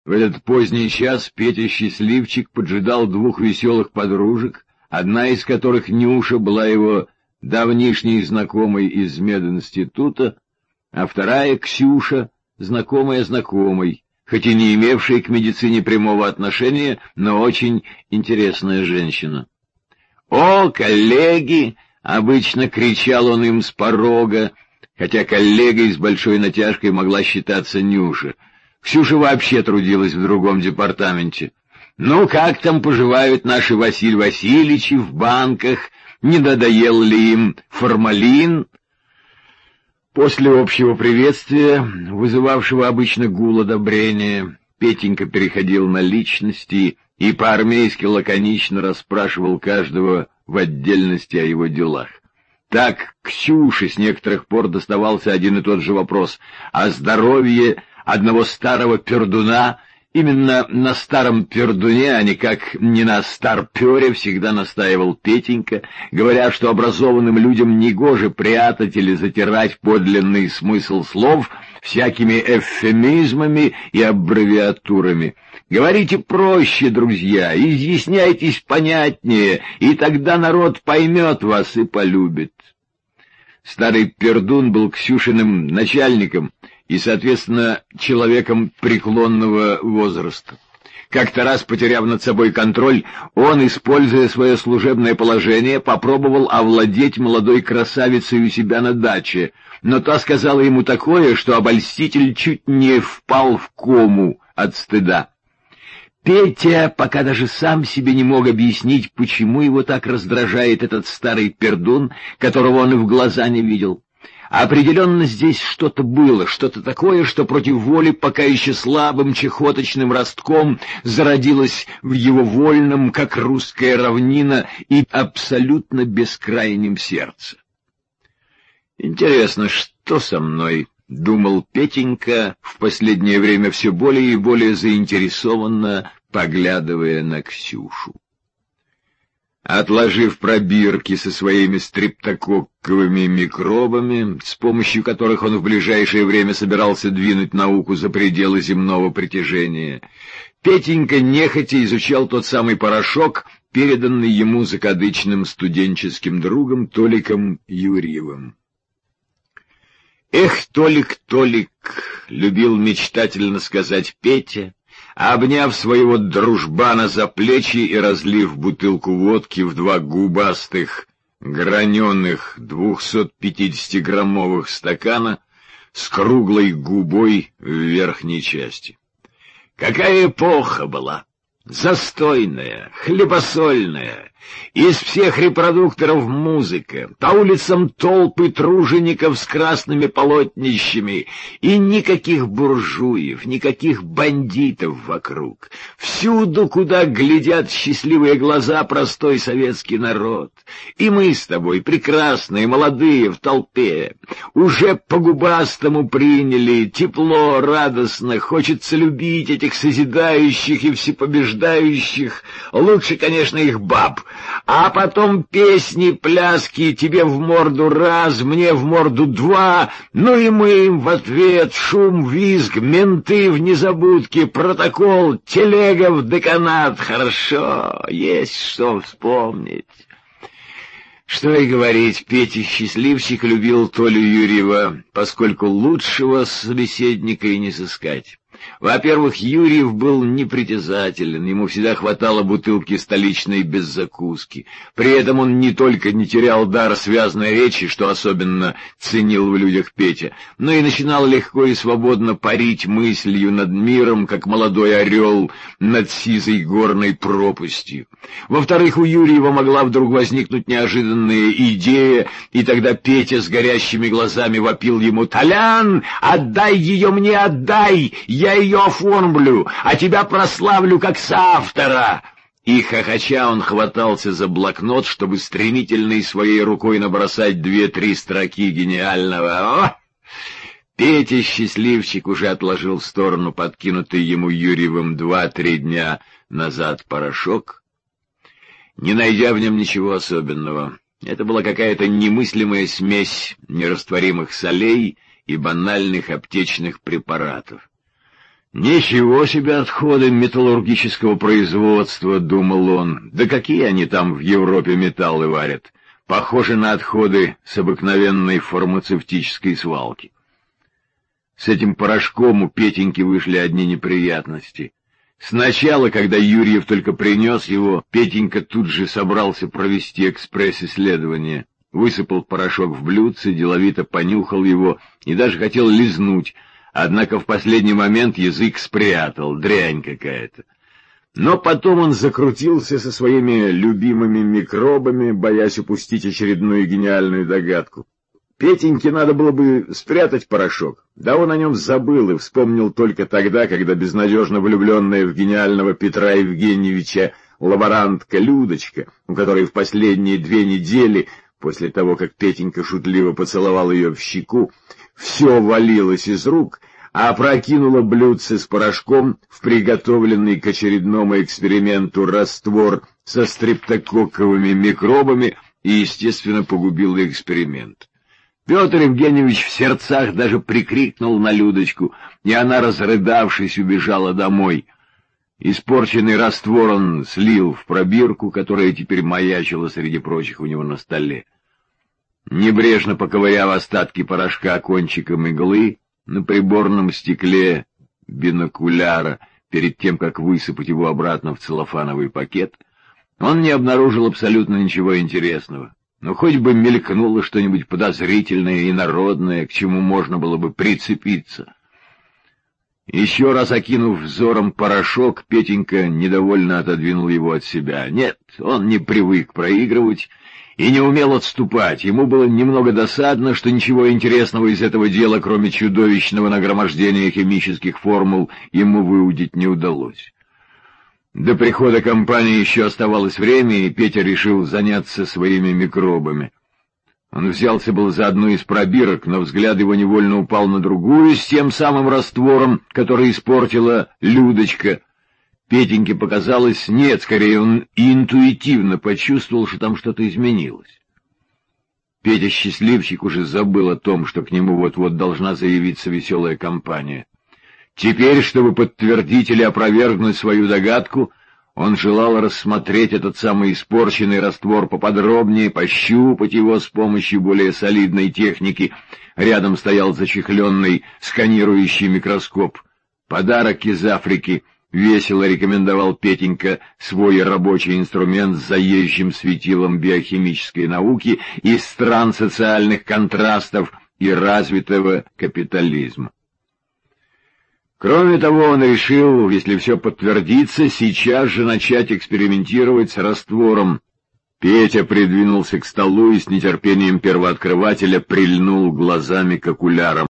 В этот поздний час Петя-счастливчик поджидал двух веселых подружек, одна из которых, Нюша, была его давнишней знакомой из мединститута, а вторая, Ксюша, знакомая знакомой, хоть и не имевшая к медицине прямого отношения, но очень интересная женщина. «О, коллеги!» — обычно кричал он им с порога, хотя коллегой с большой натяжкой могла считаться Нюша. Ксюша вообще трудилась в другом департаменте. «Ну, как там поживают наши Василий Васильевичи в банках? Не надоел ли им формалин?» После общего приветствия, вызывавшего обычно гул одобрения, Петенька переходил на личности и по-армейски лаконично расспрашивал каждого в отдельности о его делах. Так Ксюше с некоторых пор доставался один и тот же вопрос о здоровье одного старого пердуна. Именно на старом пердуне, а никак не на старпёре, всегда настаивал Петенька, говоря, что образованным людям негоже прятать или затирать подлинный смысл слов всякими эвфемизмами и аббревиатурами. Говорите проще, друзья, изъясняйтесь понятнее, и тогда народ поймет вас и полюбит. Старый пердун был Ксюшиным начальником и, соответственно, человеком преклонного возраста. Как-то раз, потеряв над собой контроль, он, используя свое служебное положение, попробовал овладеть молодой красавицей у себя на даче, но та сказала ему такое, что обольститель чуть не впал в кому от стыда. Петя пока даже сам себе не мог объяснить, почему его так раздражает этот старый пердун, которого он и в глаза не видел. Определенно здесь что-то было, что-то такое, что против воли пока еще слабым чехоточным ростком зародилось в его вольном, как русская равнина, и абсолютно бескрайнем сердце. «Интересно, что со мной?» — думал Петенька, в последнее время все более и более заинтересованно поглядывая на Ксюшу. Отложив пробирки со своими стрептококковыми микробами, с помощью которых он в ближайшее время собирался двинуть науку за пределы земного притяжения, Петенька нехотя изучал тот самый порошок, переданный ему закадычным студенческим другом Толиком Юрьевым. «Эх, Толик, Толик!» — любил мечтательно сказать Петя, обняв своего дружбана за плечи и разлив бутылку водки в два губастых, граненых 250-граммовых стакана с круглой губой в верхней части. Какая эпоха была! Застойная, хлебосольная, из всех репродукторов музыка, по улицам толпы тружеников с красными полотнищами, и никаких буржуев, никаких бандитов вокруг. Всюду, куда глядят счастливые глаза, простой советский народ. И мы с тобой, прекрасные, молодые, в толпе, уже по-губастому приняли, тепло, радостно, хочется любить этих созидающих и всепобеждающих, лучше, конечно, их баб, а потом песни, пляски, тебе в морду раз, мне в морду два, ну и мы им в ответ, шум, визг, менты в незабудке, протокол, телега в деканат, хорошо, есть что вспомнить. Что и говорить, Петя-счастливчик любил Толю Юрьева, поскольку лучшего собеседника и не сыскать. Во-первых, Юрьев был непритязателен, ему всегда хватало бутылки столичной без закуски. При этом он не только не терял дар связной речи, что особенно ценил в людях Петя, но и начинал легко и свободно парить мыслью над миром, как молодой орел над сизой горной пропастью. Во-вторых, у Юрьева могла вдруг возникнуть неожиданная идея, и тогда Петя с горящими глазами вопил ему: «Толян, отдай ее мне, отдай! Я ее оформлю, а тебя прославлю как соавтора!» И хохоча он хватался за блокнот, чтобы стремительной своей рукой набросать 2-3 строки гениального. О! Петя-счастливчик уже отложил в сторону подкинутый ему Юрьевым 2-3 дня назад порошок, не найдя в нем ничего особенного. Это была какая-то немыслимая смесь нерастворимых солей и банальных аптечных препаратов. «Ничего себе отходы металлургического производства», — думал он. «Да какие они там в Европе металлы варят? Похожи на отходы с обыкновенной фармацевтической свалки». С этим порошком у Петеньки вышли одни неприятности. Сначала, когда Юрьев только принес его, Петенька тут же собрался провести экспресс-исследование. Высыпал порошок в блюдце, деловито понюхал его и даже хотел лизнуть, однако в последний момент язык спрятал, дрянь какая-то. Но потом он закрутился со своими любимыми микробами, боясь упустить очередную гениальную догадку. Петеньке надо было бы спрятать порошок, да он о нем забыл и вспомнил только тогда, когда безнадежно влюбленная в гениального Петра Евгеньевича лаборантка Людочка, у которой в последние 2 недели, после того, как Петенька шутливо поцеловал ее в щеку, все валилось из рук, а опрокинула блюдце с порошком в приготовленный к очередному эксперименту раствор со стрептококковыми микробами и, естественно, погубила эксперимент. Петр Евгеньевич в сердцах даже прикрикнул на Людочку, и она, разрыдавшись, убежала домой. Испорченный раствор он слил в пробирку, которая теперь маячила среди прочих у него на столе. Небрежно поковыряв остатки порошка кончиком иглы на приборном стекле бинокуляра, перед тем, как высыпать его обратно в целлофановый пакет, он не обнаружил абсолютно ничего интересного. Но хоть бы мелькнуло что-нибудь подозрительное и народное, к чему можно было бы прицепиться. Еще раз окинув взором порошок, Петенька недовольно отодвинул его от себя. Нет, он не привык проигрывать и не умел отступать. Ему было немного досадно, что ничего интересного из этого дела, кроме чудовищного нагромождения химических формул, ему выудить не удалось. До прихода компании еще оставалось время, и Петя решил заняться своими микробами. Он взялся был за одну из пробирок, но взгляд его невольно упал на другую с тем самым раствором, который испортила Людочка. Петеньке показалось, нет, скорее он интуитивно почувствовал, что там что-то изменилось. Петя-счастливчик уже забыл о том, что к нему вот-вот должна заявиться веселая компания. Теперь, чтобы подтвердить или опровергнуть свою догадку, он желал рассмотреть этот самый испорченный раствор поподробнее, пощупать его с помощью более солидной техники. Рядом стоял зачехленный сканирующий микроскоп. Подарок из Африки. Весело рекомендовал Петенька свой рабочий инструмент с заезжим светилом биохимической науки из стран социальных контрастов и развитого капитализма. Кроме того, он решил, если все подтвердится, сейчас же начать экспериментировать с раствором. Петя придвинулся к столу и с нетерпением первооткрывателя прильнул глазами к окулярам.